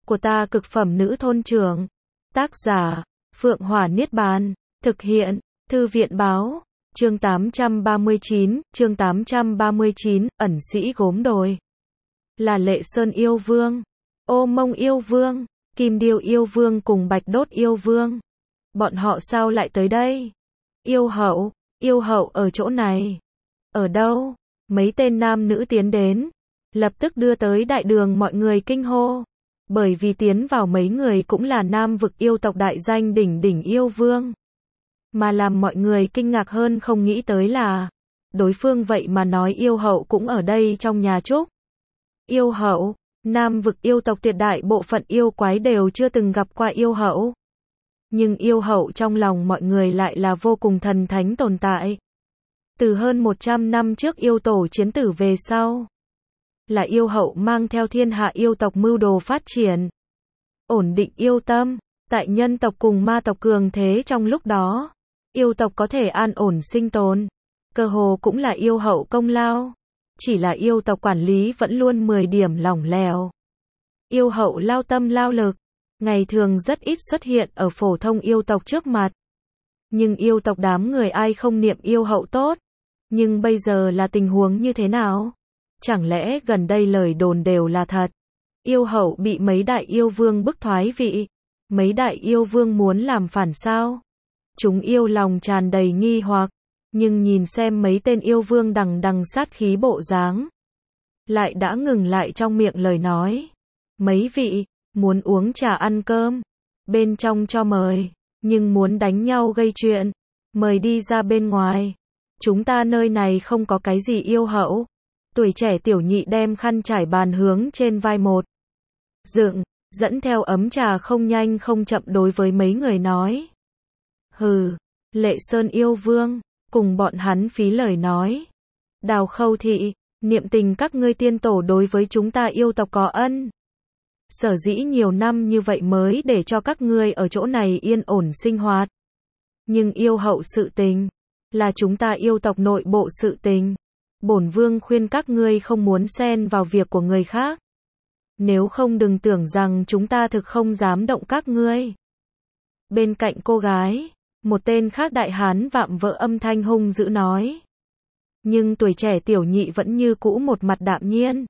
của ta cực phẩm nữ thôn trưởng. Tác giả, Phượng Hỏa Niết Bàn. Thực hiện, Thư viện Báo. Chương 839, ẩn sĩ gốm đồi. Là Lệ Sơn yêu vương, Ô Mông yêu vương, Kim Điêu yêu vương cùng Bạch Đốt yêu vương. Bọn họ sao lại tới đây? Yêu hậu ở chỗ này. Ở đâu? Mấy tên nam nữ tiến đến, lập tức đưa tới đại đường mọi người kinh hô. Bởi vì tiến vào mấy người cũng là nam vực yêu tộc đại danh đỉnh đỉnh yêu vương. Mà làm mọi người kinh ngạc hơn không nghĩ tới là, đối phương vậy mà nói yêu hậu cũng ở đây trong nhà trúc. Yêu hậu, nam vực yêu tộc tuyệt đại bộ phận yêu quái đều chưa từng gặp qua yêu hậu. Nhưng yêu hậu trong lòng mọi người lại là vô cùng thần thánh tồn tại. Từ hơn 100 năm trước yêu tổ chiến tử về sau, là yêu hậu mang theo thiên hạ yêu tộc mưu đồ phát triển, ổn định yêu tâm, tại nhân tộc cùng ma tộc cường thế trong lúc đó, yêu tộc có thể an ổn sinh tồn, cơ hồ cũng là yêu hậu công lao. Chỉ là yêu tộc quản lý vẫn luôn 10 điểm lỏng lẻo. Yêu hậu lao tâm lao lực, ngày thường rất ít xuất hiện ở phổ thông yêu tộc trước mặt. Nhưng yêu tộc đám người ai không niệm yêu hậu tốt. Nhưng bây giờ là tình huống như thế nào? Chẳng lẽ gần đây lời đồn đều là thật? Yêu hậu bị mấy đại yêu vương bức thoái vị. Mấy đại yêu vương muốn làm phản sao? Chúng yêu lòng tràn đầy nghi hoặc. Nhưng nhìn xem mấy tên yêu vương đằng đằng sát khí bộ dáng, lại đã ngừng lại trong miệng lời nói. Mấy vị, muốn uống trà ăn cơm, bên trong cho mời, nhưng muốn đánh nhau gây chuyện, mời đi ra bên ngoài. Chúng ta nơi này không có cái gì yêu hậu. Tuổi trẻ tiểu nhị đem khăn trải bàn hướng trên vai một dựng, dẫn theo ấm trà không nhanh không chậm đối với mấy người nói. Hừ, Lệ Sơn yêu vương, cùng bọn hắn phí lời nói. Đào Khâu thị, niệm tình các ngươi tiên tổ đối với chúng ta yêu tộc có ân. Sở dĩ nhiều năm như vậy mới để cho các ngươi ở chỗ này yên ổn sinh hoạt. Nhưng yêu hậu sự tình, là chúng ta yêu tộc nội bộ sự tình. Bổn vương khuyên các ngươi không muốn xen vào việc của người khác. Nếu không đừng tưởng rằng chúng ta thực không dám động các ngươi. Bên cạnh cô gái, một tên khác đại hán vạm vỡ âm thanh hung dữ nói. Nhưng tuổi trẻ tiểu nhị vẫn như cũ một mặt đạm nhiên.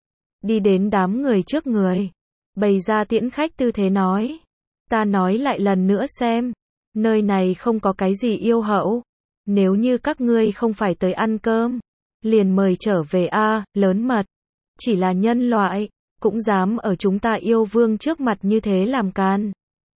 Đi đến đám người trước người, bày ra tiễn khách tư thế nói. Ta nói lại lần nữa xem, nơi này không có cái gì yêu hậu. Nếu như các ngươi không phải tới ăn cơm, liền mời trở về a, lớn mật. Chỉ là nhân loại, cũng dám ở chúng ta yêu vương trước mặt như thế làm can.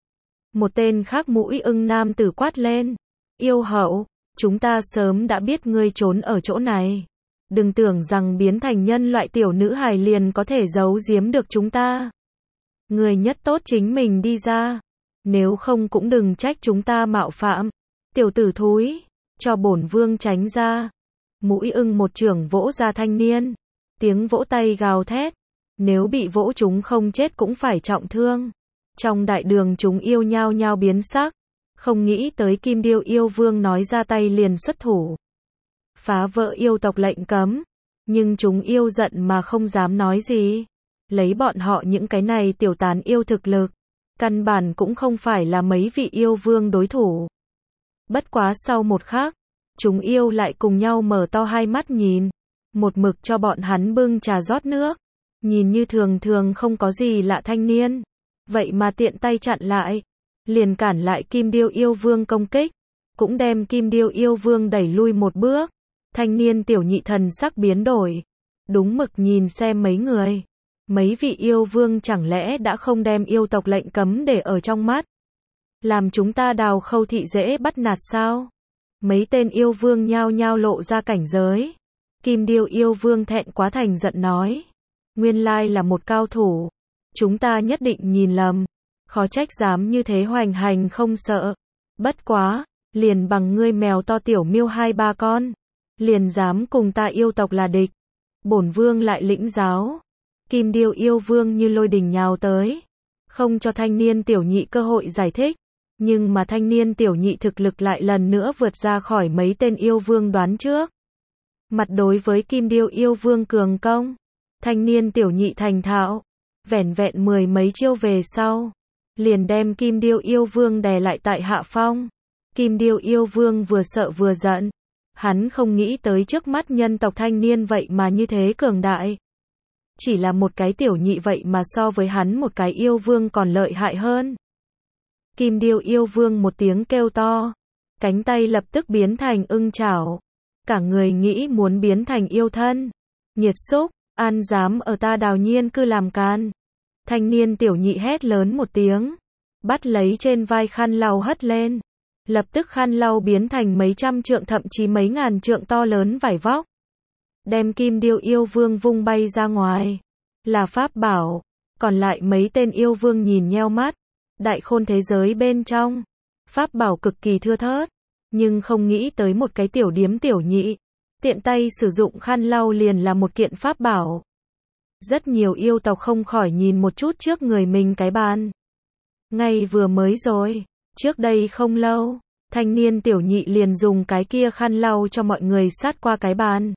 Một tên khác mũi ưng nam tử quát lên. Yêu hậu, chúng ta sớm đã biết ngươi trốn ở chỗ này. Đừng tưởng rằng biến thành nhân loại tiểu nữ hài liền có thể giấu giếm được chúng ta. Ngươi nhất tốt chính mình đi ra. Nếu không cũng đừng trách chúng ta mạo phạm. Tiểu tử thúi, cho bổn vương tránh ra. Mũi ưng một chưởng vỗ ra thanh niên. Tiếng vỗ tay gào thét. Nếu bị vỗ chúng không chết cũng phải trọng thương. Trong đại đường chúng yêu nhao nhao biến sắc. Không nghĩ tới Kim Điêu yêu vương nói ra tay liền xuất thủ. Phá vỡ yêu tộc lệnh cấm. Nhưng chúng yêu giận mà không dám nói gì. Lấy bọn họ những cái này tiểu tán yêu thực lực. Căn bản cũng không phải là mấy vị yêu vương đối thủ. Bất quá sau một khắc, chúng yêu lại cùng nhau mở to hai mắt nhìn. Một mực cho bọn hắn bưng trà rót nước. Nhìn như thường thường không có gì lạ thanh niên. Vậy mà tiện tay chặn lại. Liền cản lại Kim Điêu yêu vương công kích. Cũng đem Kim Điêu yêu vương đẩy lui một bước. Thanh niên tiểu nhị thần sắc biến đổi. Đúng mực nhìn xem mấy người. Mấy vị yêu vương chẳng lẽ đã không đem yêu tộc lệnh cấm để ở trong mắt. Làm chúng ta Đào Khâu thị dễ bắt nạt sao? Mấy tên yêu vương nhao nhao lộ ra cảnh giới. Kim Điêu yêu vương thẹn quá thành giận nói. Nguyên lai là một cao thủ. Chúng ta nhất định nhìn lầm. Khó trách dám như thế hoành hành không sợ. Bất quá, liền bằng ngươi mèo to tiểu miêu 2-3 con. Liền dám cùng ta yêu tộc là địch. Bổn vương lại lĩnh giáo. Kim Điêu yêu vương như lôi đình nhào tới. Không cho thanh niên tiểu nhị cơ hội giải thích. Nhưng mà thanh niên tiểu nhị thực lực lại lần nữa vượt ra khỏi mấy tên yêu vương đoán trước. Mặt đối với Kim Điêu yêu vương cường công. Thanh niên tiểu nhị thành thạo. vẻn vẹn 10 mấy chiêu về sau, liền đem Kim Điêu Yêu Vương đè lại tại hạ phong. Kim Điêu Yêu Vương vừa sợ vừa giận, hắn không nghĩ tới trước mắt nhân tộc thanh niên vậy mà như thế cường đại. Chỉ là một cái tiểu nhị vậy mà so với hắn một cái yêu vương còn lợi hại hơn. Kim Điêu Yêu Vương một tiếng kêu to, cánh tay lập tức biến thành ưng chảo, cả người nghĩ muốn biến thành yêu thân. Nhiệt xúc, an dám ở ta Đào Nhiên cư làm can. Thanh niên tiểu nhị hét lớn một tiếng, bắt lấy trên vai khăn lau hất lên. Lập tức khăn lau biến thành mấy trăm trượng thậm chí mấy ngàn trượng to lớn vải vóc. Đem Kim Điêu Yêu Vương vung bay ra ngoài. Là pháp bảo. Còn lại mấy tên yêu vương nhìn nheo mắt. Đại khôn thế giới bên trong, pháp bảo cực kỳ thưa thớt. Nhưng không nghĩ tới một cái tiểu điếm tiểu nhị. Tiện tay sử dụng khăn lau liền là một kiện pháp bảo. Rất nhiều yêu tộc không khỏi nhìn một chút trước người mình cái bàn. Ngay vừa mới rồi, trước đây không lâu, thanh niên tiểu nhị liền dùng cái kia khăn lau cho mọi người sát qua cái bàn.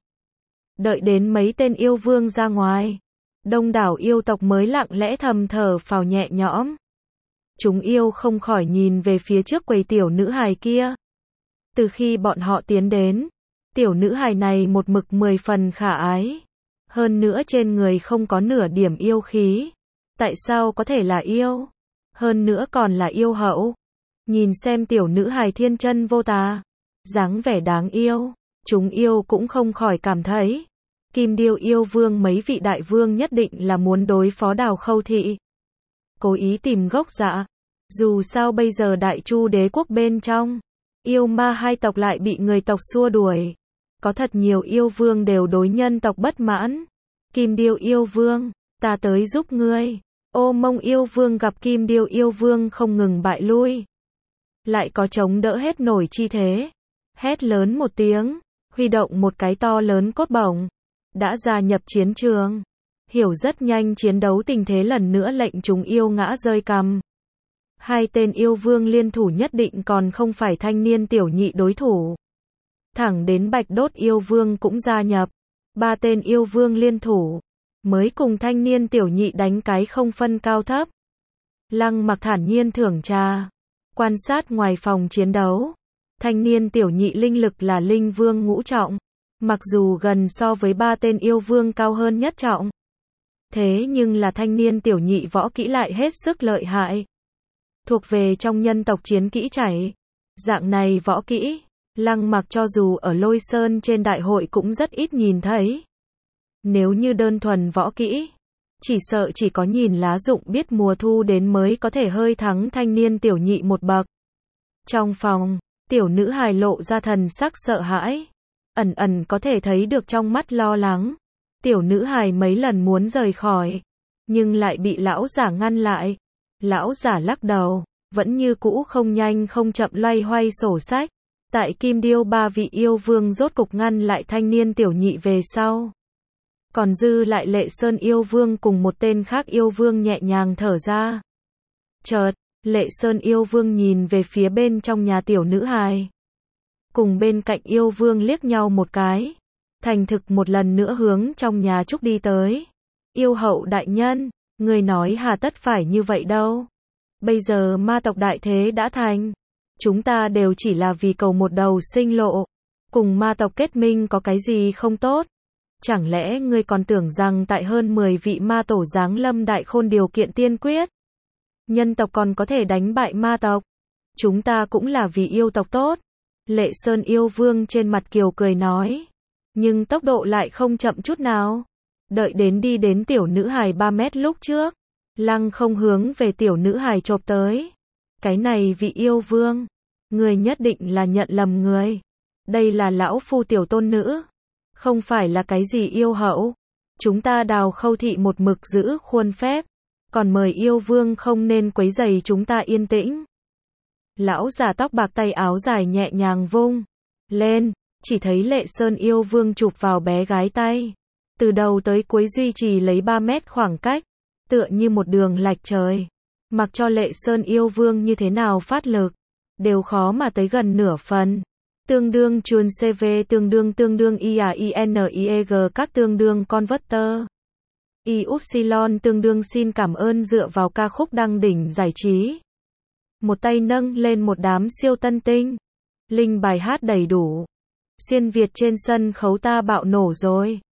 Đợi đến mấy tên yêu vương ra ngoài, đông đảo yêu tộc mới lặng lẽ thầm thở phào nhẹ nhõm. Chúng yêu không khỏi nhìn về phía trước quầy tiểu nữ hài kia. Từ khi bọn họ tiến đến, tiểu nữ hài này một mực 10 phần khả ái. Hơn nữa trên người không có nửa điểm yêu khí. Tại sao có thể là yêu? Hơn nữa còn là yêu hậu. Nhìn xem tiểu nữ hài thiên chân vô tà, dáng vẻ đáng yêu, chúng yêu cũng không khỏi cảm thấy, Kim Điêu Yêu Vương mấy vị đại vương nhất định là muốn đối phó Đào Khâu thị. Cố ý tìm gốc dạ. Dù sao bây giờ Đại Chu đế quốc bên trong, yêu ma hai tộc lại bị người tộc xua đuổi. Có thật nhiều yêu vương đều đối nhân tộc bất mãn. Kim Điêu Yêu Vương, ta tới giúp ngươi. Ô Mông Yêu Vương gặp Kim Điêu Yêu Vương không ngừng bại lui, lại có chống đỡ hết nổi chi thế. Hét lớn một tiếng, huy động một cái to lớn cốt bổng, đã gia nhập chiến trường. Hiểu rất nhanh chiến đấu tình thế lần nữa lệnh chúng yêu ngã rơi cằm. Hai tên yêu vương liên thủ nhất định còn không phải thanh niên tiểu nhị đối thủ. Thẳng đến Bạch Đốt Yêu Vương cũng gia nhập. Ba tên yêu vương liên thủ, mới cùng thanh niên tiểu nhị đánh cái không phân cao thấp. Lăng Mặc thản nhiên thưởng trà, quan sát ngoài phòng chiến đấu. Thanh niên tiểu nhị linh lực là linh vương ngũ trọng, mặc dù gần so với ba tên yêu vương cao hơn nhất trọng. Thế nhưng là thanh niên tiểu nhị võ kỹ lại hết sức lợi hại. Thuộc về trong nhân tộc chiến kỹ chảy. Dạng này võ kỹ, Lăng Mặc cho dù ở Lôi Sơn trên đại hội cũng rất ít nhìn thấy. Nếu như đơn thuần võ kỹ, chỉ sợ chỉ có nhìn lá dụng biết mùa thu đến mới có thể hơi thắng thanh niên tiểu nhị một bậc. Trong phòng, tiểu nữ hài lộ ra thần sắc sợ hãi, ẩn ẩn có thể thấy được trong mắt lo lắng. Tiểu nữ hài mấy lần muốn rời khỏi, nhưng lại bị lão giả ngăn lại. Lão giả lắc đầu, vẫn như cũ không nhanh không chậm loay hoay sổ sách. Tại Kim Điêu ba vị yêu vương rốt cục ngăn lại thanh niên tiểu nhị về sau. Còn dư lại Lệ Sơn Yêu Vương cùng một tên khác yêu vương nhẹ nhàng thở ra. Chợt, Lệ Sơn Yêu Vương nhìn về phía bên trong nhà tiểu nữ hài. Cùng bên cạnh yêu vương liếc nhau một cái. Thành thực một lần nữa hướng trong nhà trúc đi tới. Yêu hậu đại nhân, người nói hà tất phải như vậy đâu. Bây giờ ma tộc đại thế đã thành. Chúng ta đều chỉ là vì cầu một đầu sinh lộ. Cùng ma tộc kết minh có cái gì không tốt. Chẳng lẽ ngươi còn tưởng rằng tại hơn 10 vị ma tổ giáng lâm đại khôn điều kiện tiên quyết, nhân tộc còn có thể đánh bại ma tộc? Chúng ta cũng là vì yêu tộc tốt. Lệ Sơn Yêu Vương trên mặt kiều cười nói. Nhưng tốc độ lại không chậm chút nào. Đợi đến đi đến tiểu nữ hài 3 mét lúc trước, lăng không hướng về tiểu nữ hài chộp tới. Cái này vị yêu vương, người nhất định là nhận lầm người. Đây là lão phu tiểu tôn nữ, không phải là cái gì yêu hậu. Chúng ta Đào Khâu thị một mực giữ khuôn phép, còn mời yêu vương không nên quấy rầy chúng ta yên tĩnh. Lão già tóc bạc tay áo dài nhẹ nhàng vung lên, chỉ thấy Lệ Sơn Yêu Vương chụp vào bé gái tay, từ đầu tới cuối duy trì lấy 3 mét khoảng cách, tựa như một đường lạch trời. Mặc cho Lệ Sơn Yêu Vương như thế nào phát lực, đều khó mà tới gần nửa phần. Tương đương chuồn CV tương đương IAINEG các tương đương converter. Y Upsilon tương đương xin cảm ơn dựa vào ca khúc đăng đỉnh giải trí. Một tay nâng lên một đám siêu tân tinh. Linh bài hát đầy đủ. Xuyên Việt trên sân khấu ta bạo nổ rồi.